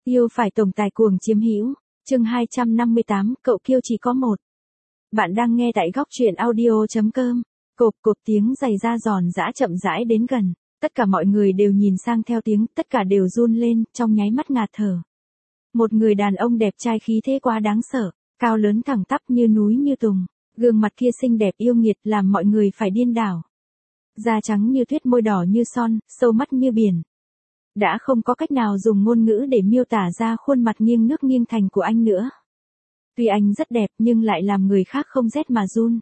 Yêu phải tổng tài cuồng chiếm hữu. Chương 258, cậu Kiêu chỉ có một. Bạn đang nghe tại góc truyện audio.com. Cộp cộp tiếng giày da giòn giã chậm rãi đến gần. Tất cả mọi người đều nhìn sang theo tiếng, tất cả đều run lên, trong nháy mắt ngạt thở. Một người đàn ông đẹp trai khí thế quá đáng sợ, cao lớn thẳng tắp như núi như tùng, gương mặt kia xinh đẹp yêu nghiệt làm mọi người phải điên đảo. Da trắng như tuyết, môi đỏ như son, sâu mắt như biển. Đã không có cách nào dùng ngôn ngữ để miêu tả ra khuôn mặt nghiêng nước nghiêng thành của anh nữa. Tuy anh rất đẹp nhưng lại làm người khác không rét mà run.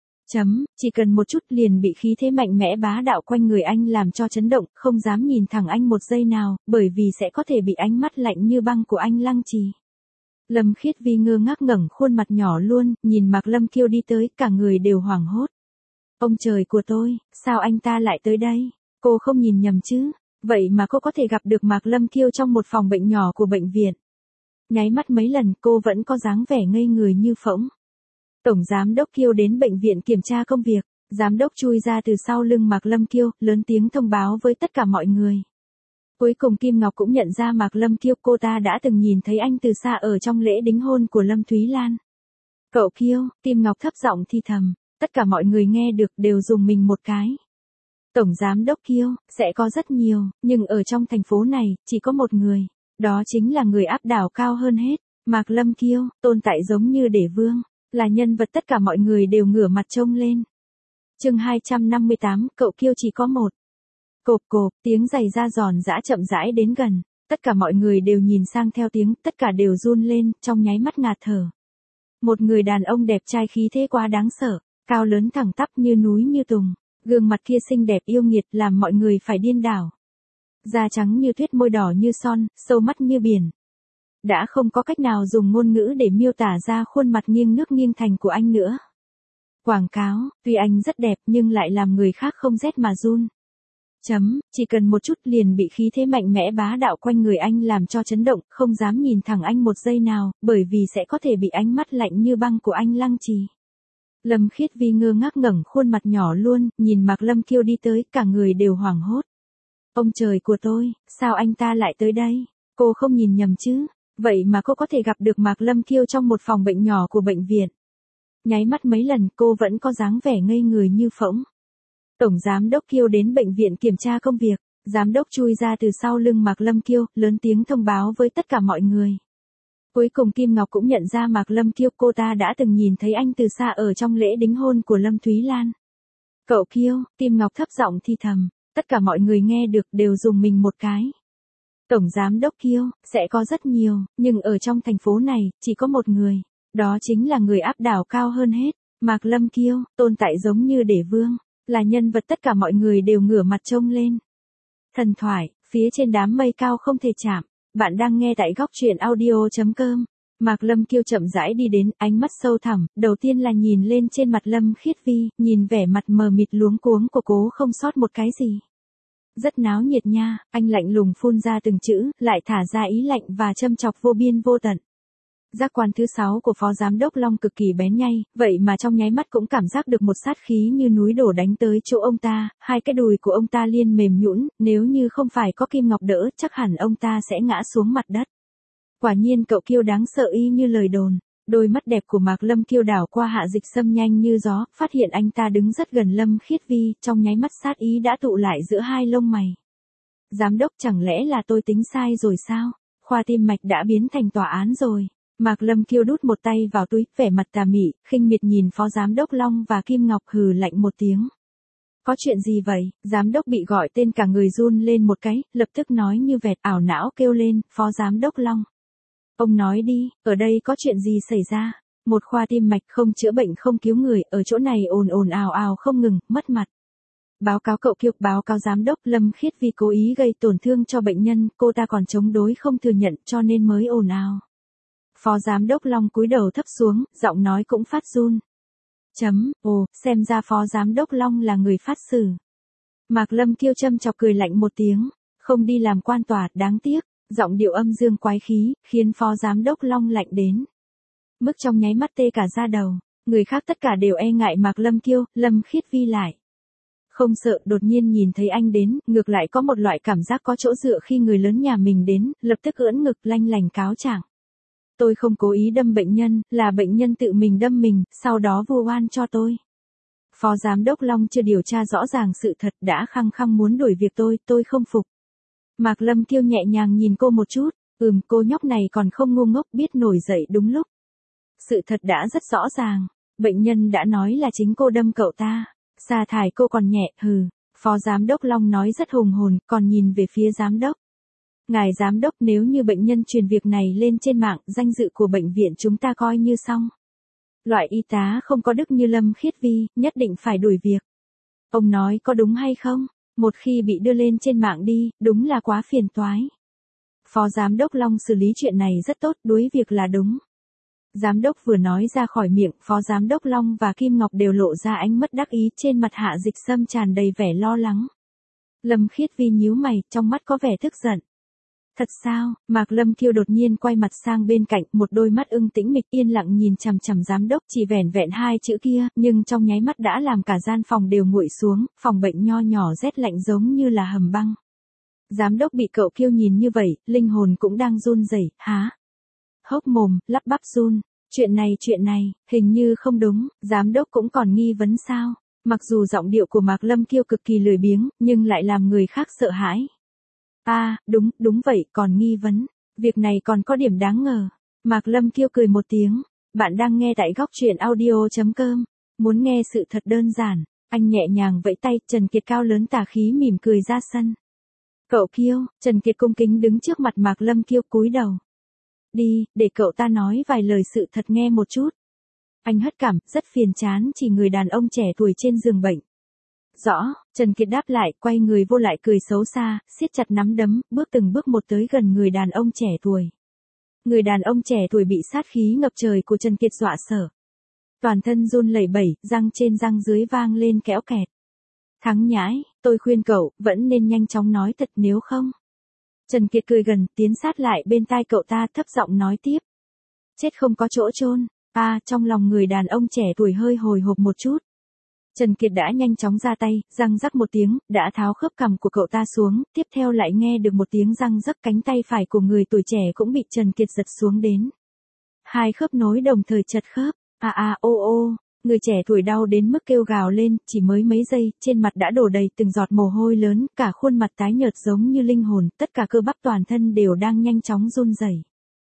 Chỉ cần một chút liền bị khí thế mạnh mẽ bá đạo quanh người anh làm cho chấn động, không dám nhìn thẳng anh một giây nào, bởi vì sẽ có thể bị ánh mắt lạnh như băng của anh lăng trì. Lâm Khiết Vi ngơ ngác ngẩng khuôn mặt nhỏ luôn, nhìn Mạc Lâm Kiêu đi tới, cả người đều hoảng hốt. Ông trời của tôi, sao anh ta lại tới đây? Cô không nhìn nhầm chứ? Vậy mà cô có thể gặp được Mạc Lâm Kiêu trong một phòng bệnh nhỏ của bệnh viện. Nháy mắt mấy lần cô vẫn có dáng vẻ ngây người như phỗng. Tổng giám đốc Kiêu đến bệnh viện kiểm tra công việc, giám đốc chui ra từ sau lưng Mạc Lâm Kiêu, lớn tiếng thông báo với tất cả mọi người. Cuối cùng Kim Ngọc cũng nhận ra Mạc Lâm Kiêu, cô ta đã từng nhìn thấy anh từ xa ở trong lễ đính hôn của Lâm Thúy Lan. Cậu Kiêu, Kim Ngọc thấp giọng thi thầm, tất cả mọi người nghe được đều rùng mình một cái. Tổng giám đốc Kiêu, sẽ có rất nhiều, nhưng ở trong thành phố này, chỉ có một người, đó chính là người áp đảo cao hơn hết, Mạc Lâm Kiêu, tồn tại giống như đế vương, là nhân vật tất cả mọi người đều ngửa mặt trông lên. Chương 258, cậu Kiêu chỉ có một. Cộp cộp, tiếng giày da giòn giã chậm rãi đến gần, tất cả mọi người đều nhìn sang theo tiếng, tất cả đều run lên, trong nháy mắt ngạt thở. Một người đàn ông đẹp trai khí thế quá đáng sợ, cao lớn thẳng tắp như núi như tùng. Gương mặt kia xinh đẹp yêu nghiệt làm mọi người phải điên đảo. Da trắng như tuyết, môi đỏ như son, sâu mắt như biển. Đã không có cách nào dùng ngôn ngữ để miêu tả ra khuôn mặt nghiêng nước nghiêng thành của anh nữa. Quảng cáo, tuy anh rất đẹp nhưng lại làm người khác không rét mà run. Chỉ cần một chút liền bị khí thế mạnh mẽ bá đạo quanh người anh làm cho chấn động, không dám nhìn thẳng anh một giây nào, bởi vì sẽ có thể bị ánh mắt lạnh như băng của anh lăng trì. Lâm Khiết Vi ngơ ngác ngẩng khuôn mặt nhỏ luôn, nhìn Mạc Lâm Kiêu đi tới, cả người đều hoảng hốt. Ông trời của tôi, sao anh ta lại tới đây? Cô không nhìn nhầm chứ? Vậy mà cô có thể gặp được Mạc Lâm Kiêu trong một phòng bệnh nhỏ của bệnh viện. Nháy mắt mấy lần cô vẫn có dáng vẻ ngây người như phỗng. Tổng giám đốc Kiêu đến bệnh viện kiểm tra công việc, giám đốc chui ra từ sau lưng Mạc Lâm Kiêu, lớn tiếng thông báo với tất cả mọi người. Cuối cùng Kim Ngọc cũng nhận ra Mạc Lâm Kiêu, cô ta đã từng nhìn thấy anh từ xa ở trong lễ đính hôn của Lâm Thúy Lan. Cậu Kiêu, Kim Ngọc thấp giọng thi thầm, tất cả mọi người nghe được đều rùng mình một cái. Tổng giám đốc Kiêu, sẽ có rất nhiều, nhưng ở trong thành phố này, chỉ có một người, đó chính là người áp đảo cao hơn hết, Mạc Lâm Kiêu, tồn tại giống như đế vương, là nhân vật tất cả mọi người đều ngửa mặt trông lên. Thần thoại, phía trên đám mây cao không thể chạm. Bạn đang nghe tại góc truyện audio.com. Mạc Lâm Kiêu chậm rãi đi đến, ánh mắt sâu thẳm, đầu tiên là nhìn lên trên mặt Lâm Khiết Vi, nhìn vẻ mặt mờ mịt luống cuống của cô không sót một cái gì. Rất náo nhiệt nha, anh lạnh lùng phun ra từng chữ, lại thả ra ý lạnh và châm chọc vô biên vô tận. Giác quan thứ 6 của Phó Giám đốc Long cực kỳ bén nhạy, vậy mà trong nháy mắt cũng cảm giác được một sát khí như núi đổ đánh tới chỗ ông ta, hai cái đùi của ông ta liên mềm nhũn, nếu như không phải có Kim Ngọc đỡ, chắc hẳn ông ta sẽ ngã xuống mặt đất. Quả nhiên cậu Kiêu đáng sợ y như lời đồn, đôi mắt đẹp của Mạc Lâm Kiêu đảo qua Hạ Dịch Sâm nhanh như gió, phát hiện anh ta đứng rất gần Lâm Khiết Vi, trong nháy mắt sát ý đã tụ lại giữa hai lông mày. Giám đốc, chẳng lẽ là tôi tính sai rồi sao? Khoa tim mạch đã biến thành tòa án rồi. Mạc Lâm Kiêu đút một tay vào túi, vẻ mặt tà mị, khinh miệt nhìn Phó Giám đốc Long và Kim Ngọc, hừ lạnh một tiếng. Có chuyện gì vậy? Giám đốc bị gọi tên cả người run lên một cái, lập tức nói như vẹt, ảo não kêu lên, Phó Giám đốc Long. Ông nói đi, ở đây có chuyện gì xảy ra? Một khoa tim mạch không chữa bệnh không cứu người, ở chỗ này ồn ồn ào ào không ngừng, mất mặt. Báo cáo cậu Kiêu, báo cáo giám đốc, Lâm Khiết Vi cố ý gây tổn thương cho bệnh nhân, cô ta còn chống đối không thừa nhận cho nên mới ồn ào. Phó Giám đốc Long cúi đầu thấp xuống, giọng nói cũng phát run. Ồ, xem ra Phó Giám đốc Long là người phát xử. Mạc Lâm Kiêu châm chọc cười lạnh một tiếng, không đi làm quan tòa, đáng tiếc, giọng điệu âm dương quái khí, khiến Phó Giám đốc Long lạnh đến. Mức trong nháy mắt tê cả da đầu, người khác tất cả đều e ngại Mạc Lâm Kiêu, Lâm Khiết Vi lại. Không sợ đột nhiên nhìn thấy anh đến, ngược lại có một loại cảm giác có chỗ dựa khi người lớn nhà mình đến, lập tức ưỡn ngực lanh lành cáo trạng. Tôi không cố ý đâm bệnh nhân, là bệnh nhân tự mình đâm mình, sau đó vu oan cho tôi. Phó Giám đốc Long chưa điều tra rõ ràng sự thật đã khăng khăng muốn đuổi việc tôi không phục. Mạc Lâm Kiêu nhẹ nhàng nhìn cô một chút, cô nhóc này còn không ngu ngốc biết nổi dậy đúng lúc. Sự thật đã rất rõ ràng, bệnh nhân đã nói là chính cô đâm cậu ta, sa thải cô còn nhẹ, Phó Giám đốc Long nói rất hùng hồn, còn nhìn về phía Giám đốc. Ngài Giám đốc, nếu như bệnh nhân truyền việc này lên trên mạng, danh dự của bệnh viện chúng ta coi như xong. Loại y tá không có đức như Lâm Khiết Vi, nhất định phải đuổi việc. Ông nói có đúng hay không? Một khi bị đưa lên trên mạng đi, đúng là quá phiền toái. Phó Giám đốc Long xử lý chuyện này rất tốt, đuổi việc là đúng. Giám đốc vừa nói ra khỏi miệng, Phó Giám đốc Long và Kim Ngọc đều lộ ra ánh mắt đắc ý, trên mặt Hạ Dịch Sâm tràn đầy vẻ lo lắng. Lâm Khiết Vi nhíu mày, trong mắt có vẻ tức giận. Thật sao? Mạc Lâm Kiêu đột nhiên quay mặt sang bên cạnh, một đôi mắt ưng tĩnh mịch yên lặng nhìn chằm chằm giám đốc, chỉ vẻn vẹn hai chữ kia, nhưng trong nháy mắt đã làm cả gian phòng đều nguội xuống, phòng bệnh nho nhỏ rét lạnh giống như là hầm băng. Giám đốc bị cậu Kiêu nhìn như vậy, linh hồn cũng đang run rẩy, há. Hốc mồm, lắp bắp run, chuyện này, hình như không đúng, giám đốc cũng còn nghi vấn sao? Mặc dù giọng điệu của Mạc Lâm Kiêu cực kỳ lười biếng, nhưng lại làm người khác sợ hãi. Đúng vậy, còn nghi vấn. Việc này còn có điểm đáng ngờ. Mạc Lâm Kiêu cười một tiếng. Bạn đang nghe tại góc truyện audio.com. Muốn nghe sự thật đơn giản. Anh nhẹ nhàng vẫy tay, Trần Kiệt cao lớn tà khí mỉm cười ra sân. Cậu Kiêu, Trần Kiệt cung kính đứng trước mặt Mạc Lâm Kiêu cúi đầu. Đi, để cậu ta nói vài lời sự thật nghe một chút. Anh hất cằm, rất phiền chán chỉ người đàn ông trẻ tuổi trên giường bệnh. Rõ, Trần Kiệt đáp lại, quay người vô lại cười xấu xa, siết chặt nắm đấm, bước từng bước một tới gần người đàn ông trẻ tuổi. Người đàn ông trẻ tuổi bị sát khí ngập trời của Trần Kiệt dọa sợ. Toàn thân run lẩy bẩy, răng trên răng dưới vang lên kéo kẹt. Thắng nhãi, tôi khuyên cậu, vẫn nên nhanh chóng nói thật nếu không. Trần Kiệt cười gần, tiến sát lại bên tai cậu ta thấp giọng nói tiếp. Chết không có chỗ chôn. Trong lòng người đàn ông trẻ tuổi hơi hồi hộp một chút. Trần Kiệt đã nhanh chóng ra tay, răng rắc một tiếng, đã tháo khớp cằm của cậu ta xuống, tiếp theo lại nghe được một tiếng răng rắc, cánh tay phải của người tuổi trẻ cũng bị Trần Kiệt giật xuống đến. Hai khớp nối đồng thời chật khớp, người trẻ tuổi đau đến mức kêu gào lên, chỉ mới mấy giây, trên mặt đã đổ đầy từng giọt mồ hôi lớn, cả khuôn mặt tái nhợt giống như linh hồn, tất cả cơ bắp toàn thân đều đang nhanh chóng run rẩy.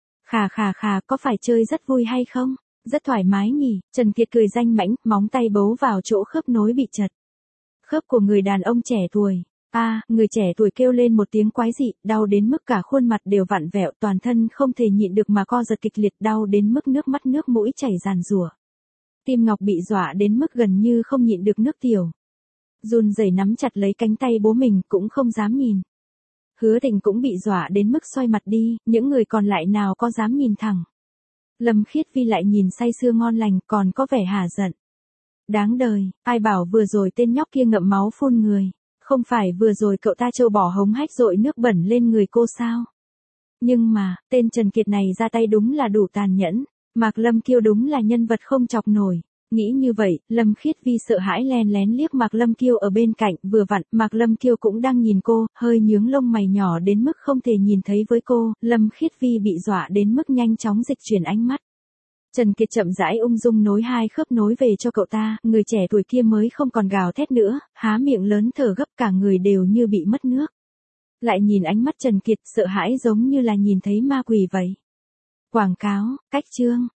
Khà, có phải chơi rất vui hay không? Rất thoải mái nhỉ, Trần Kiệt cười danh mãnh, móng tay bấu vào chỗ khớp nối bị chật. Khớp của người đàn ông trẻ tuổi. Người trẻ tuổi kêu lên một tiếng quái dị, đau đến mức cả khuôn mặt đều vặn vẹo, toàn thân không thể nhịn được mà co giật kịch liệt, đau đến mức nước mắt nước mũi chảy ràn rủa. Tim Ngọc bị dọa đến mức gần như không nhịn được nước tiểu. Run rẩy nắm chặt lấy cánh tay bố mình, cũng không dám nhìn. Hứa Thịnh cũng bị dọa đến mức xoay mặt đi, những người còn lại nào có dám nhìn thẳng. Lâm Khiết Vi lại nhìn say sưa ngon lành, còn có vẻ hả giận. Đáng đời, ai bảo vừa rồi tên nhóc kia ngậm máu phun người. Không phải vừa rồi cậu ta trâu bỏ hống hách dội nước bẩn lên người cô sao? Nhưng mà, tên Trần Kiệt này ra tay đúng là đủ tàn nhẫn. Mạc Lâm Kiêu đúng là nhân vật không chọc nổi. Nghĩ như vậy, Lâm Khiết Vi sợ hãi len lén liếc Mạc Lâm Kiêu ở bên cạnh, vừa vặn, Mạc Lâm Kiêu cũng đang nhìn cô, hơi nhướng lông mày nhỏ đến mức không thể nhìn thấy với cô, Lâm Khiết Vi bị dọa đến mức nhanh chóng dịch chuyển ánh mắt. Trần Kiệt chậm rãi ung dung nối hai khớp nối về cho cậu ta, người trẻ tuổi kia mới không còn gào thét nữa, há miệng lớn thở gấp, cả người đều như bị mất nước. Lại nhìn ánh mắt Trần Kiệt, sợ hãi giống như là nhìn thấy ma quỷ vậy. Quảng cáo, cách chương.